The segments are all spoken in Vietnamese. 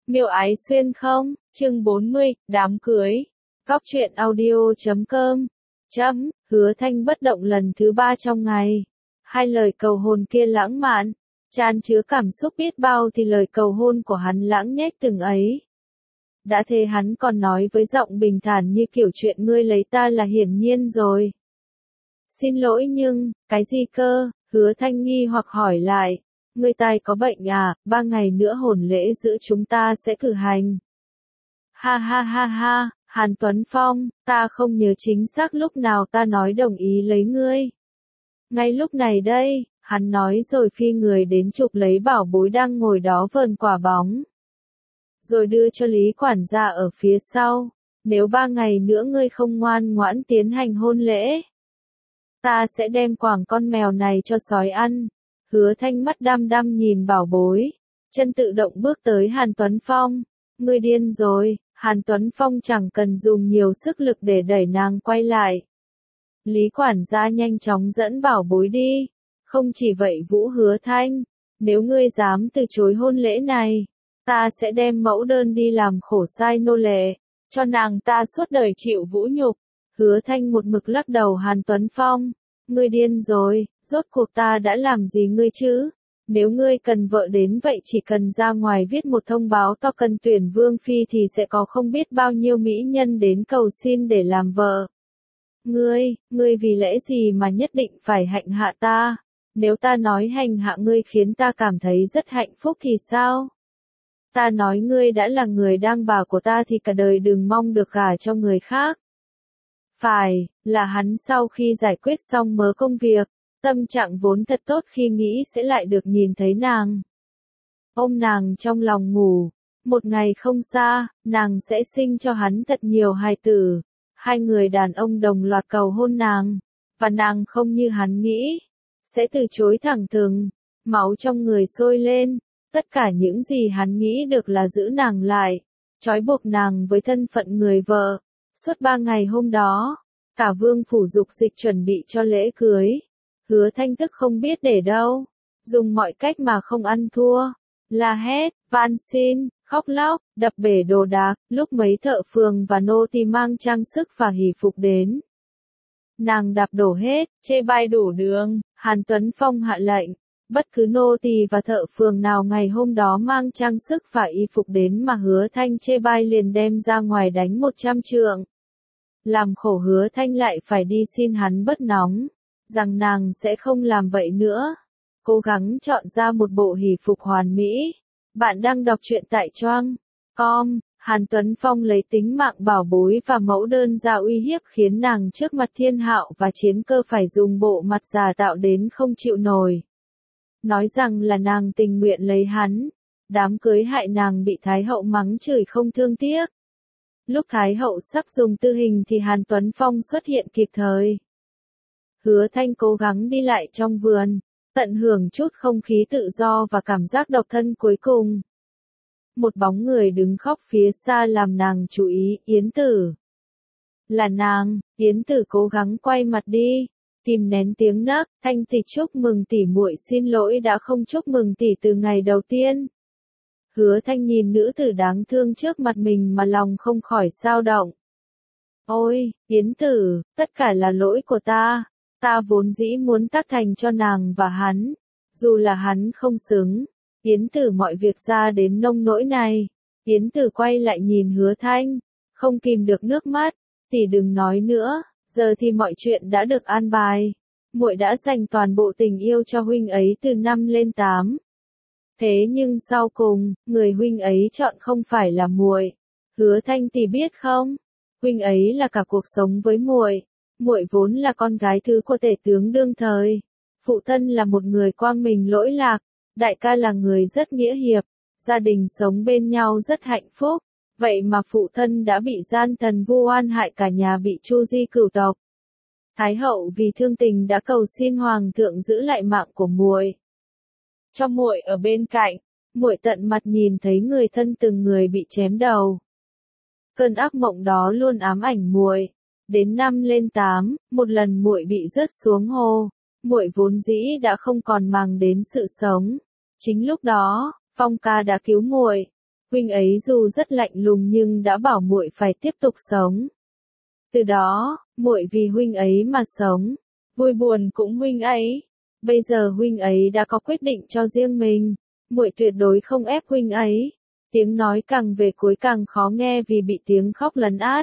Miêu Ái Xuyên không? Chương 40, đám cưới. Góc truyện audio.com. Hứa Thanh bất động lần thứ 3 trong ngày. Hai lời cầu hôn kia lãng mạn, tràn chứa cảm xúc biết bao thì lời cầu hôn của hắn lãng nhách từng ấy. Đã thế hắn còn nói với giọng bình thản như kiểu chuyện ngươi lấy ta là hiển nhiên rồi. Xin lỗi nhưng, cái gì cơ? Hứa Thanh nghi hoặc hỏi lại. Ngươi tai có bệnh à, 3 ngày nữa hôn lễ giữa chúng ta sẽ cử hành. Ha ha ha ha, Hàn Tuấn Phong, ta không nhớ chính xác lúc nào ta nói đồng ý lấy ngươi. Ngay lúc này đây, hắn nói rồi phi người đến chụp lấy bảo bối đang ngồi đó vờn quả bóng. Rồi đưa cho Lý quản gia ở phía sau, nếu 3 ngày nữa ngươi không ngoan ngoãn tiến hành hôn lễ, ta sẽ đem quàng con mèo này cho sói ăn. Hứa Thanh mắt đăm đăm nhìn bảo bối, chân tự động bước tới Hàn Tuấn Phong. Ngươi điên rồi, Hàn Tuấn Phong chẳng cần dùng nhiều sức lực để đẩy nàng quay lại. Lý quản gia nhanh chóng dẫn bảo bối đi. Không chỉ vậy Vũ Hứa Thanh, nếu ngươi dám từ chối hôn lễ này, ta sẽ đem mẫu đơn đi làm khổ sai nô lệ, cho nàng ta suốt đời chịu vũ nhục. Hứa Thanh một mực lắc đầu Hàn Tuấn Phong. Ngươi điên rồi, rốt cuộc ta đã làm gì ngươi chứ? Nếu ngươi cần vợ đến vậy chỉ cần ra ngoài viết một thông báo to cần tuyển vương phi thì sẽ có không biết bao nhiêu mỹ nhân đến cầu xin để làm vợ. Ngươi vì lẽ gì mà nhất định phải hạnh hạ ta? Nếu ta nói hành hạ ngươi khiến ta cảm thấy rất hạnh phúc thì sao? Ta nói ngươi đã là người đang bà của ta thì cả đời đừng mong được gả cho người khác. Phải, là hắn sau khi giải quyết xong mớ công việc, tâm trạng vốn thật tốt khi nghĩ sẽ lại được nhìn thấy nàng. Ôm nàng trong lòng ngủ, một ngày không xa, nàng sẽ sinh cho hắn thật nhiều hài tử. Hai người đàn ông đồng loạt cầu hôn nàng, và nàng không như hắn nghĩ, sẽ từ chối thẳng thừng, máu trong người sôi lên, tất cả những gì hắn nghĩ được là giữ nàng lại, trói buộc nàng với thân phận người vợ. Suốt 3 ngày hôm đó, cả vương phủ dục dịch chuẩn bị cho lễ cưới. Hứa Thanh tức không biết để đâu, dùng mọi cách mà không ăn thua, la hét, van xin, khóc lóc, đập bể đồ đạc. Lúc mấy thợ phường và nô tỳ mang trang sức và hỷ phục đến, nàng đạp đổ hết, chê bai đủ đường. Hàn Tuấn Phong hạ lệnh, bất cứ nô tỳ và thợ phường nào ngày hôm đó mang trang sức và y phục đến mà Hứa Thanh chê bai liền đem ra ngoài đánh 100 trượng. Làm khổ Hứa Thanh lại phải đi xin hắn bớt nóng, rằng nàng sẽ không làm vậy nữa. Cố gắng chọn ra một bộ hỷ phục hoàn mỹ. Bạn đang đọc truyện tại Choang.com. Hàn Tuấn Phong lấy tính mạng bảo bối và mẫu đơn ra uy hiếp khiến nàng trước mặt Thiên Hạo và Chiến Cơ phải dùng bộ mặt giả tạo đến không chịu nổi. Nói rằng là nàng tình nguyện lấy hắn. Đám cưới hại nàng bị Thái Hậu mắng chửi không thương tiếc. Lúc Thái Hậu sắp dùng tư hình thì Hàn Tuấn Phong xuất hiện kịp thời. Hứa Thanh cố gắng đi lại trong vườn, tận hưởng chút không khí tự do và cảm giác độc thân cuối cùng. Một bóng người đứng khóc phía xa làm nàng chú ý, Yến Tử. Là nàng. Yến Tử cố gắng quay mặt đi, kìm nén tiếng nấc. Thanh tỷ chúc mừng tỷ muội, xin lỗi đã không chúc mừng tỷ từ ngày đầu tiên. Hứa Thanh nhìn nữ tử đáng thương trước mặt mình mà lòng không khỏi xao động. Ôi, Yến Tử, tất cả là lỗi của ta. Ta vốn dĩ muốn tác thành cho nàng và hắn, dù là hắn không xứng. Yến Tử mọi việc ra đến nông nỗi này. Yến Tử quay lại nhìn Hứa Thanh, không kìm được nước mắt. Tỷ đừng nói nữa, giờ thì mọi chuyện đã được an bài. Muội đã dành toàn bộ tình yêu cho huynh ấy từ 5 lên 8. Thế nhưng sau cùng, người huynh ấy chọn không phải là muội. Hứa Thanh tỷ biết không? Huynh ấy là cả cuộc sống với muội. Muội vốn là con gái thứ của tể tướng đương thời. Phụ thân là một người quang minh lỗi lạc, đại ca là người rất nghĩa hiệp, gia đình sống bên nhau rất hạnh phúc. Vậy mà phụ thân đã bị gian thần vu oan hại cả nhà bị tru di cửu tộc. Thái hậu vì thương tình đã cầu xin hoàng thượng giữ lại mạng của muội, cho muội ở bên cạnh. Muội tận mặt nhìn thấy người thân từng người bị chém đầu. Cơn ác mộng đó luôn ám ảnh muội. Đến 5 lên 8, một lần muội bị rớt xuống hồ. Muội vốn dĩ đã không còn màng đến sự sống. Chính lúc đó, Phong ca đã cứu muội. Huynh ấy dù rất lạnh lùng nhưng đã bảo muội phải tiếp tục sống. Từ đó, muội vì huynh ấy mà sống, vui buồn cũng huynh ấy. Bây giờ huynh ấy đã có quyết định cho riêng mình, muội tuyệt đối không ép huynh ấy. Tiếng nói càng về cuối càng khó nghe vì bị tiếng khóc lấn át.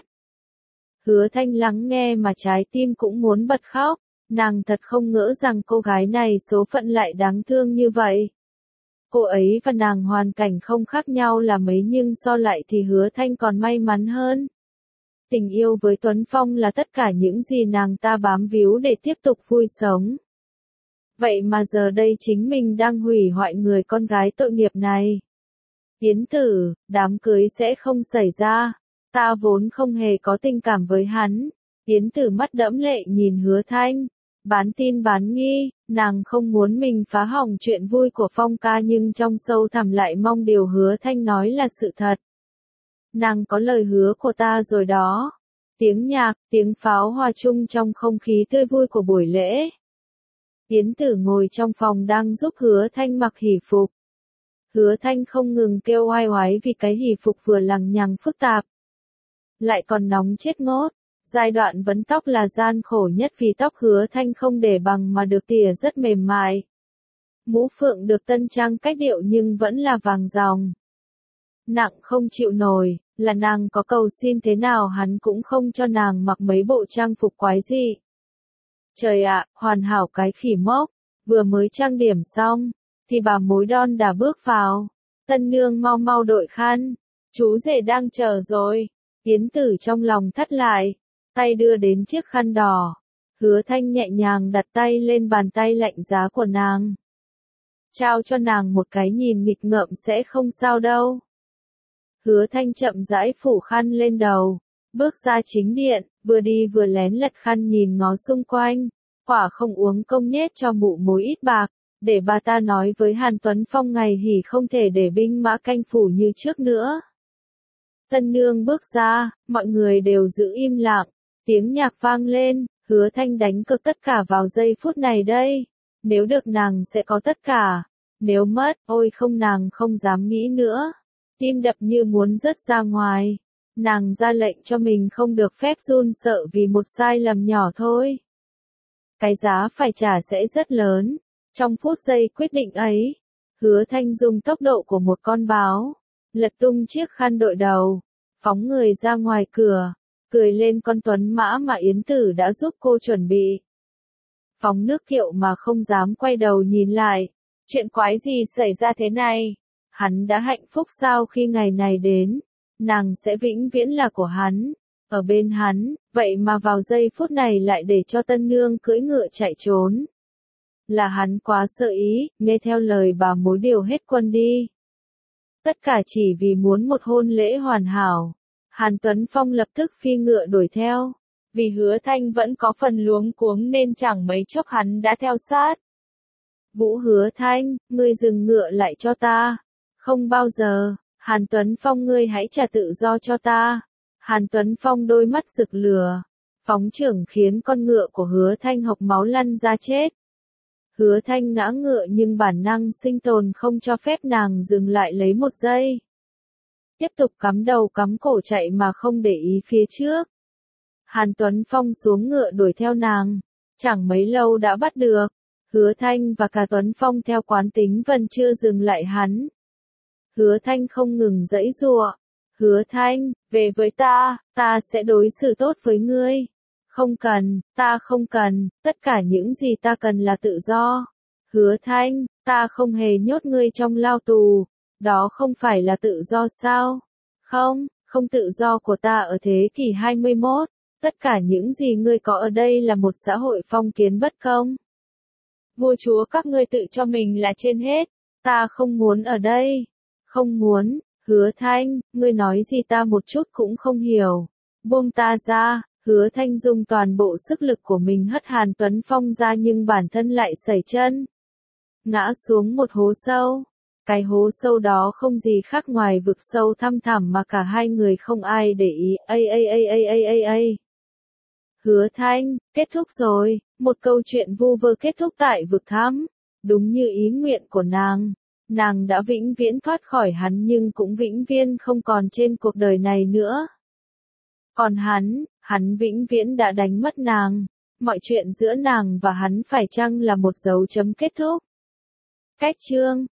Hứa Thanh lắng nghe mà trái tim cũng muốn bật khóc, nàng thật không ngỡ rằng cô gái này số phận lại đáng thương như vậy. Cô ấy và nàng hoàn cảnh không khác nhau là mấy nhưng so lại thì Hứa Thanh còn may mắn hơn. Tình yêu với Tuấn Phong là tất cả những gì nàng ta bám víu để tiếp tục vui sống. Vậy mà giờ đây chính mình đang hủy hoại người con gái tội nghiệp này. Yến Tử, đám cưới sẽ không xảy ra. Ta vốn không hề có tình cảm với hắn. Yến Tử mắt đẫm lệ nhìn Hứa Thanh. Bán tin bán nghi, nàng không muốn mình phá hỏng chuyện vui của Phong ca nhưng trong sâu thẳm lại mong điều Hứa Thanh nói là sự thật. Nàng có lời hứa của ta rồi đó. Tiếng nhạc, tiếng pháo hoa chung trong không khí tươi vui của buổi lễ. Yến Tử ngồi trong phòng đang giúp Hứa Thanh mặc hỷ phục. Hứa Thanh không ngừng kêu oai oái vì cái hỷ phục vừa lằng nhằng phức tạp. Lại còn nóng chết ngốt. Giai đoạn vấn tóc là gian khổ nhất vì tóc Hứa Thanh không để bằng mà được tỉa rất mềm mại. Mũ phượng được tân trang cách điệu nhưng vẫn là vàng ròng. Nặng không chịu nổi, là nàng có cầu xin thế nào hắn cũng không cho nàng mặc mấy bộ trang phục quái dị. Trời ạ, hoàn hảo cái khỉ mốc, vừa mới trang điểm xong, thì bà mối đon đã bước vào. Tân nương mau mau đội khăn, chú rể đang chờ rồi. Yến Tử trong lòng thắt lại, tay đưa đến chiếc khăn đỏ. Hứa Thanh nhẹ nhàng đặt tay lên bàn tay lạnh giá của nàng. Trao cho nàng một cái nhìn nghịch ngợm sẽ không sao đâu. Hứa Thanh chậm rãi phủ khăn lên đầu, bước ra chính điện, vừa đi vừa lén lật khăn nhìn ngó xung quanh, quả không uống công nhét cho mụ mối ít bạc, để bà ta nói với Hàn Tuấn Phong ngày hỉ không thể để binh mã canh phủ như trước nữa. Tân nương bước ra, mọi người đều giữ im lặng, tiếng nhạc vang lên, Hứa Thanh đánh cược tất cả vào giây phút này đây, nếu được nàng sẽ có tất cả, nếu mất, ôi không nàng không dám nghĩ nữa. Tim đập như muốn rớt ra ngoài. Nàng ra lệnh cho mình không được phép run sợ vì một sai lầm nhỏ thôi. Cái giá phải trả sẽ rất lớn. Trong phút giây quyết định ấy, Hứa Thanh dùng tốc độ của một con báo, lật tung chiếc khăn đội đầu, phóng người ra ngoài cửa, cười lên con tuấn mã mà Yến Tử đã giúp cô chuẩn bị. Phóng nước kiệu mà không dám quay đầu nhìn lại. Chuyện quái gì xảy ra thế này? Hắn đã hạnh phúc sao khi ngày này đến, nàng sẽ vĩnh viễn là của hắn, ở bên hắn, vậy mà vào giây phút này lại để cho tân nương cưỡi ngựa chạy trốn. Là hắn quá sợ ý, nghe theo lời bà mối điều hết quân đi. Tất cả chỉ vì muốn một hôn lễ hoàn hảo. Hàn Tuấn Phong lập tức phi ngựa đuổi theo, vì Hứa Thanh vẫn có phần luống cuống nên chẳng mấy chốc hắn đã theo sát. Vũ Hứa Thanh, ngươi dừng ngựa lại cho ta. Không bao giờ, Hàn Tuấn Phong ngươi hãy trả tự do cho ta. Hàn Tuấn Phong đôi mắt rực lửa, phóng chưởng khiến con ngựa của Hứa Thanh hộc máu lăn ra chết. Hứa Thanh ngã ngựa nhưng bản năng sinh tồn không cho phép nàng dừng lại lấy một giây. Tiếp tục cắm đầu cắm cổ chạy mà không để ý phía trước. Hàn Tuấn Phong xuống ngựa đuổi theo nàng, chẳng mấy lâu đã bắt được. Hứa Thanh và cả Tuấn Phong theo quán tính vẫn chưa dừng lại hắn. Hứa Thanh không ngừng giãy giụa. Hứa Thanh, về với ta sẽ đối xử tốt với ngươi. Không cần, ta không cần, tất cả những gì ta cần là tự do. Hứa Thanh, ta không hề nhốt ngươi trong lao tù. Đó không phải là tự do sao? Không, không tự do của ta ở thế kỷ 21. Tất cả những gì ngươi có ở đây là một xã hội phong kiến bất công. Vua chúa các ngươi tự cho mình là trên hết. Ta không muốn ở đây. Không muốn. Hứa Thanh, ngươi nói gì ta một chút cũng không hiểu. Buông ta ra. Hứa Thanh dùng toàn bộ sức lực của mình hất Hàn Tuấn Phong ra nhưng bản thân lại sẩy chân. Ngã xuống một hố sâu. Cái hố sâu đó không gì khác ngoài vực sâu thăm thẳm mà cả hai người không ai để ý. Hứa Thanh, kết thúc rồi, một câu chuyện vu vơ kết thúc tại vực thẳm, đúng như ý nguyện của nàng. Nàng đã vĩnh viễn thoát khỏi hắn nhưng cũng vĩnh viễn không còn trên cuộc đời này nữa. Còn hắn vĩnh viễn đã đánh mất nàng. Mọi chuyện giữa nàng và hắn phải chăng là một dấu chấm kết thúc? Cách chương